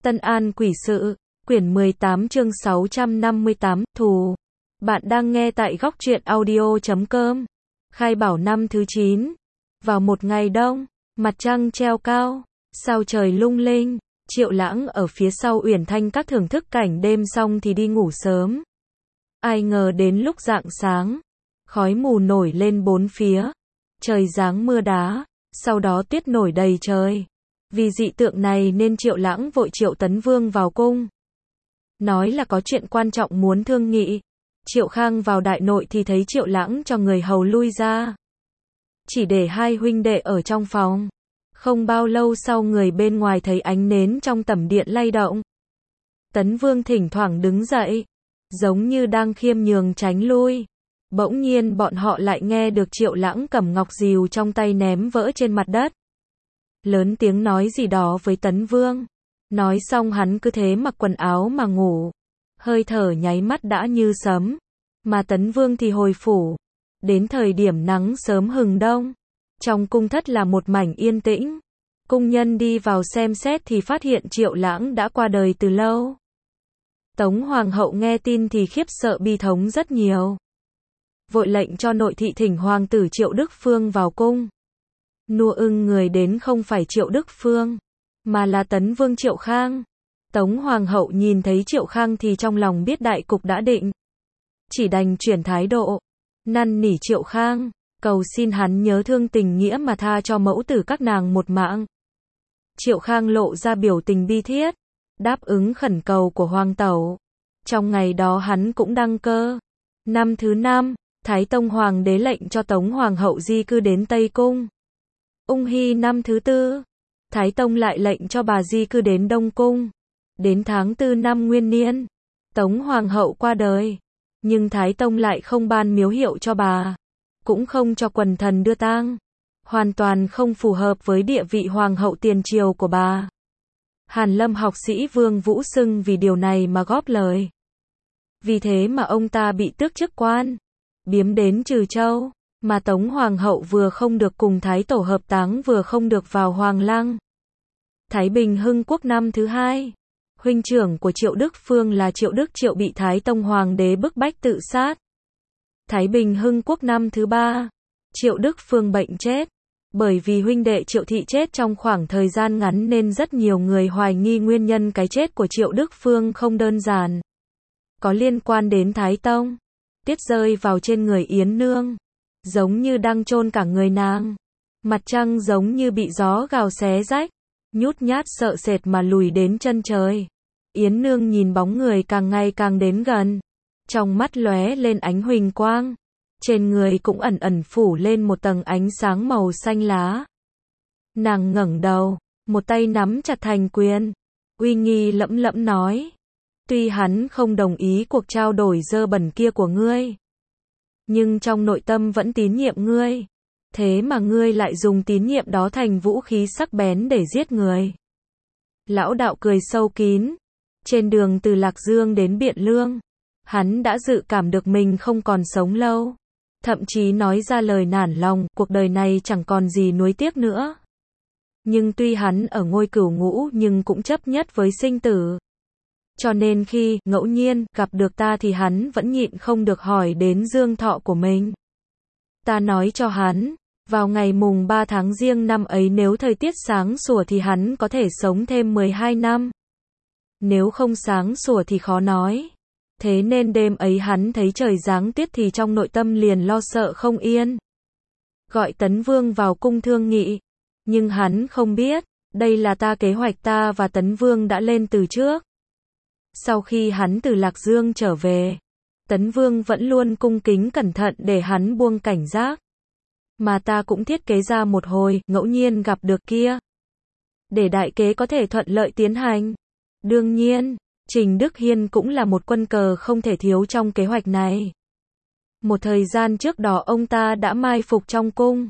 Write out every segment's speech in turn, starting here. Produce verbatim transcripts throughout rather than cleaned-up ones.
Tân An Quỷ Sự, quyển mười tám chương sáu trăm năm mươi tám, thù. Bạn đang nghe tại góc truyện audio chấm com. Khai bảo năm thứ chín. Vào một ngày đông, mặt trăng treo cao, sao trời lung linh, Triệu Lãng ở phía sau Uyển Thanh các thưởng thức cảnh đêm xong thì đi ngủ sớm. Ai ngờ đến lúc rạng sáng, khói mù nổi lên bốn phía, trời giáng mưa đá, sau đó tuyết nổi đầy trời. Vì dị tượng này nên Triệu Lãng vội triệu Tấn Vương vào cung. Nói là có chuyện quan trọng muốn thương nghị. Triệu Khang vào đại nội thì thấy Triệu Lãng cho người hầu lui ra. Chỉ để hai huynh đệ ở trong phòng. Không bao lâu sau người bên ngoài thấy ánh nến trong tẩm điện lay động. Tấn Vương thỉnh thoảng đứng dậy, giống như đang khiêm nhường tránh lui. Bỗng nhiên bọn họ lại nghe được Triệu Lãng cầm ngọc dìu trong tay ném vỡ trên mặt đất. Lớn tiếng nói gì đó với Tấn Vương. Nói xong hắn cứ thế mặc quần áo mà ngủ. Hơi thở nháy mắt đã như sấm. Mà Tấn Vương thì hồi phủ. Đến thời điểm nắng sớm hừng đông, trong cung thất là một mảnh yên tĩnh. Cung nhân đi vào xem xét thì phát hiện Triệu Lãng đã qua đời từ lâu. Tống Hoàng hậu nghe tin thì khiếp sợ bi thống rất nhiều. Vội lệnh cho nội thị thỉnh hoàng tử Triệu Đức Phương vào cung. Nua ưng người đến không phải Triệu Đức Phương, mà là Tấn Vương Triệu Khang. Tống Hoàng hậu nhìn thấy Triệu Khang thì trong lòng biết đại cục đã định. Chỉ đành chuyển thái độ, năn nỉ Triệu Khang, cầu xin hắn nhớ thương tình nghĩa mà tha cho mẫu tử các nàng một mạng. Triệu Khang lộ ra biểu tình bi thiết, đáp ứng khẩn cầu của hoàng tẩu. Trong ngày đó hắn cũng đăng cơ. Năm thứ năm, Thái Tông Hoàng đế lệnh cho Tống Hoàng hậu di cư đến Tây Cung. Ung Hy năm thứ tư, Thái Tông lại lệnh cho bà di cư đến Đông Cung. Đến tháng tư năm Nguyên Niên, Tống Hoàng hậu qua đời. Nhưng Thái Tông lại không ban miếu hiệu cho bà, cũng không cho quần thần đưa tang. Hoàn toàn không phù hợp với địa vị hoàng hậu tiền triều của bà. Hàn Lâm học sĩ Vương Vũ Sưng vì điều này mà góp lời. Vì thế mà ông ta bị tước chức quan, biếm đến Trừ Châu. Mà Tống Hoàng hậu vừa không được cùng Thái Tổ hợp táng vừa không được vào Hoàng Lăng. Thái Bình Hưng Quốc năm thứ hai, huynh trưởng của Triệu Đức Phương là Triệu Đức Triệu bị Thái Tông Hoàng đế bức bách tự sát. Thái Bình Hưng Quốc năm thứ ba, Triệu Đức Phương bệnh chết. Bởi vì huynh đệ Triệu Thị chết trong khoảng thời gian ngắn nên rất nhiều người hoài nghi nguyên nhân cái chết của Triệu Đức Phương không đơn giản. Có liên quan đến Thái Tông. Tiết rơi vào trên người Yến Nương, giống như đang chôn cả người nàng. Mặt trăng giống như bị gió gào xé rách, nhút nhát sợ sệt mà lùi đến chân trời. Yến Nương nhìn bóng người càng ngày càng đến gần, trong mắt lóe lên ánh huỳnh quang, trên người cũng ẩn ẩn phủ lên một tầng ánh sáng màu xanh lá. Nàng ngẩng đầu, một tay nắm chặt thành quyền, uy nghi lẫm lẫm nói: tuy hắn không đồng ý cuộc trao đổi dơ bẩn kia của ngươi, nhưng trong nội tâm vẫn tín nhiệm ngươi. Thế mà ngươi lại dùng tín nhiệm đó thành vũ khí sắc bén để giết người. Lão đạo cười sâu kín. Trên đường từ Lạc Dương đến Biện Lương, hắn đã dự cảm được mình không còn sống lâu. Thậm chí nói ra lời nản lòng, cuộc đời này chẳng còn gì nuối tiếc nữa. Nhưng tuy hắn ở ngôi cửu ngũ nhưng cũng chấp nhất với sinh tử. Cho nên khi, ngẫu nhiên, gặp được ta thì hắn vẫn nhịn không được hỏi đến dương thọ của mình. Ta nói cho hắn, vào ngày mùng ba tháng Giêng năm ấy nếu thời tiết sáng sủa thì hắn có thể sống thêm mười hai năm. Nếu không sáng sủa thì khó nói. Thế nên đêm ấy hắn thấy trời giáng tuyết thì trong nội tâm liền lo sợ không yên. Gọi Tấn Vương vào cung thương nghị. Nhưng hắn không biết, đây là ta kế hoạch ta và Tấn Vương đã lên từ trước. Sau khi hắn từ Lạc Dương trở về, Tấn Vương vẫn luôn cung kính cẩn thận để hắn buông cảnh giác. Mà ta cũng thiết kế ra một hồi, ngẫu nhiên gặp được kia. Để đại kế có thể thuận lợi tiến hành. Đương nhiên, Trình Đức Hiên cũng là một quân cờ không thể thiếu trong kế hoạch này. Một thời gian trước đó ông ta đã mai phục trong cung.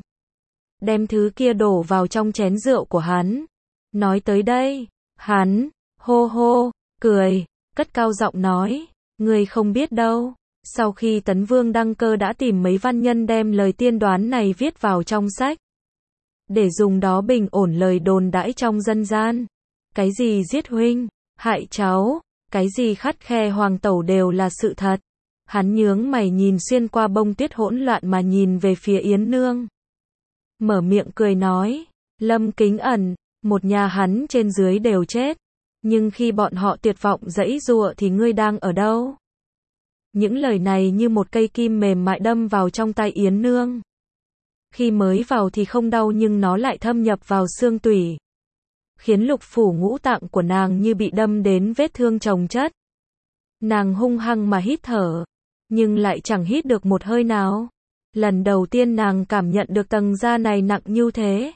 Đem thứ kia đổ vào trong chén rượu của hắn. Nói tới đây, hắn, hô hô, cười, cất cao giọng nói, ngươi không biết đâu. Sau khi Tấn Vương đăng cơ đã tìm mấy văn nhân đem lời tiên đoán này viết vào trong sách. Để dùng đó bình ổn lời đồn đãi trong dân gian. Cái gì giết huynh, hại cháu, cái gì khắt khe hoàng tẩu đều là sự thật. Hắn nhướng mày nhìn xuyên qua bông tuyết hỗn loạn mà nhìn về phía Yến Nương. Mở miệng cười nói, Lâm Kính Ẩn, một nhà hắn trên dưới đều chết. Nhưng khi bọn họ tuyệt vọng giãy giụa thì ngươi đang ở đâu? Những lời này như một cây kim mềm mại đâm vào trong tay Yến Nương. Khi mới vào thì không đau nhưng nó lại thâm nhập vào xương tủy. Khiến lục phủ ngũ tạng của nàng như bị đâm đến vết thương chồng chất. Nàng hung hăng mà hít thở, nhưng lại chẳng hít được một hơi nào. Lần đầu tiên nàng cảm nhận được tầng da này nặng như thế.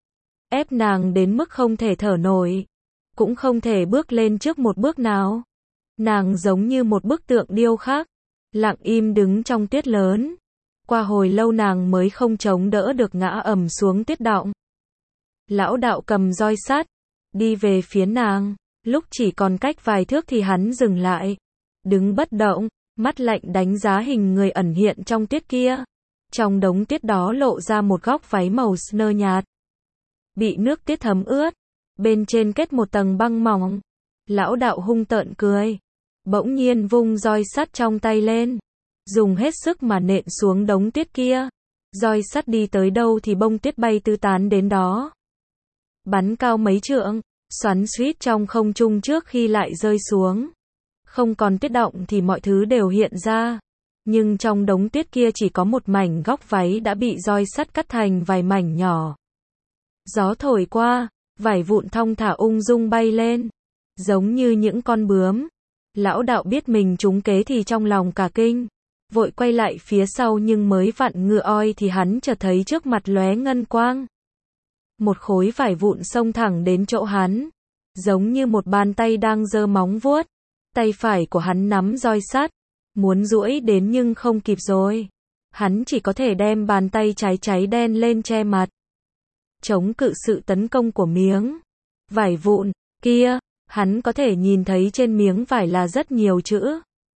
Ép nàng đến mức không thể thở nổi, cũng không thể bước lên trước một bước nào. Nàng giống như một bức tượng điêu khắc, lặng im đứng trong tuyết lớn. Qua hồi lâu nàng mới không chống đỡ được ngã ầm xuống tuyết đọng. Lão đạo cầm roi sắt, đi về phía nàng. Lúc chỉ còn cách vài thước thì hắn dừng lại, đứng bất động, mắt lạnh đánh giá hình người ẩn hiện trong tuyết kia. Trong đống tuyết đó lộ ra một góc váy màu snow nhạt, bị nước tuyết thấm ướt, bên trên kết một tầng băng mỏng. Lão đạo hung tợn cười, bỗng nhiên vung roi sắt trong tay lên, dùng hết sức mà nện xuống đống tuyết kia. Roi sắt đi tới đâu thì bông tuyết bay tứ tán đến đó, bắn cao mấy trượng, xoắn xuýt trong không trung trước khi lại rơi xuống. Không còn tuyết động thì mọi thứ đều hiện ra, nhưng trong đống tuyết kia chỉ có một mảnh góc váy đã bị roi sắt cắt thành vài mảnh nhỏ. Gió thổi qua, vải vụn thong thả ung dung bay lên, giống như những con bướm. Lão đạo biết mình trúng kế thì trong lòng cả kinh, vội quay lại phía sau nhưng mới vặn ngựa oi thì hắn chợt thấy trước mặt lóe ngân quang. Một khối vải vụn xông thẳng đến chỗ hắn, giống như một bàn tay đang giơ móng vuốt. Tay phải của hắn nắm roi sắt, muốn duỗi đến nhưng không kịp rồi. Hắn chỉ có thể đem bàn tay trái cháy đen lên che mặt, chống cự sự tấn công của miếng vải vụn kia. Hắn có thể nhìn thấy trên miếng vải là rất nhiều chữ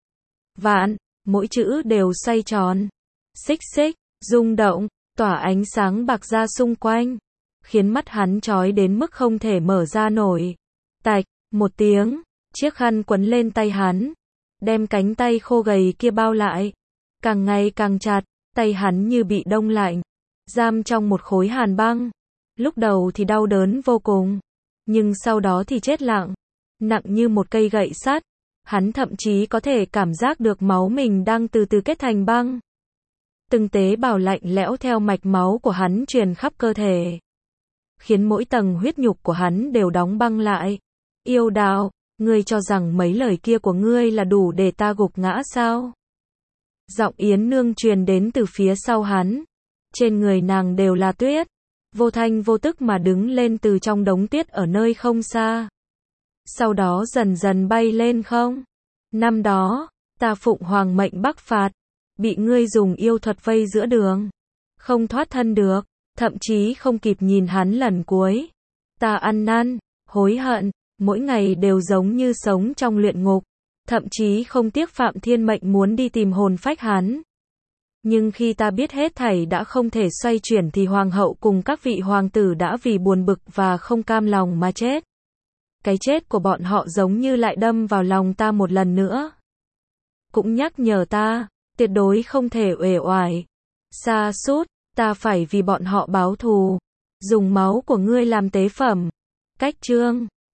vạn, mỗi chữ đều xoay tròn, xích xích, rung động, tỏa ánh sáng bạc ra xung quanh, khiến mắt hắn chói đến mức không thể mở ra nổi. Tạch, một tiếng, chiếc khăn quấn lên tay hắn, đem cánh tay khô gầy kia bao lại, càng ngày càng chặt. Tay hắn như bị đông lạnh, giam trong một khối hàn băng. Lúc đầu thì đau đớn vô cùng, nhưng sau đó thì chết lặng, nặng như một cây gậy sắt. Hắn thậm chí có thể cảm giác được máu mình đang từ từ kết thành băng. Từng tế bào lạnh lẽo theo mạch máu của hắn truyền khắp cơ thể, khiến mỗi tầng huyết nhục của hắn đều đóng băng lại. Yêu đạo, ngươi cho rằng mấy lời kia của ngươi là đủ để ta gục ngã sao? Giọng Yến Nương truyền đến từ phía sau hắn. Trên người nàng đều là tuyết, vô thanh vô tức mà đứng lên từ trong đống tuyết ở nơi không xa. Sau đó dần dần bay lên không. Năm đó, ta phụng hoàng mệnh bắc phạt, bị ngươi dùng yêu thuật vây giữa đường, không thoát thân được, thậm chí không kịp nhìn hắn lần cuối. Ta ăn năn, hối hận, mỗi ngày đều giống như sống trong luyện ngục, thậm chí không tiếc phạm thiên mệnh muốn đi tìm hồn phách hắn. Nhưng khi ta biết hết thảy đã không thể xoay chuyển thì hoàng hậu cùng các vị hoàng tử đã vì buồn bực và không cam lòng mà chết. Cái chết của bọn họ giống như lại đâm vào lòng ta một lần nữa. Cũng nhắc nhở ta, tuyệt đối không thể uể oải, sa sút, ta phải vì bọn họ báo thù, dùng máu của ngươi làm tế phẩm. Cách chương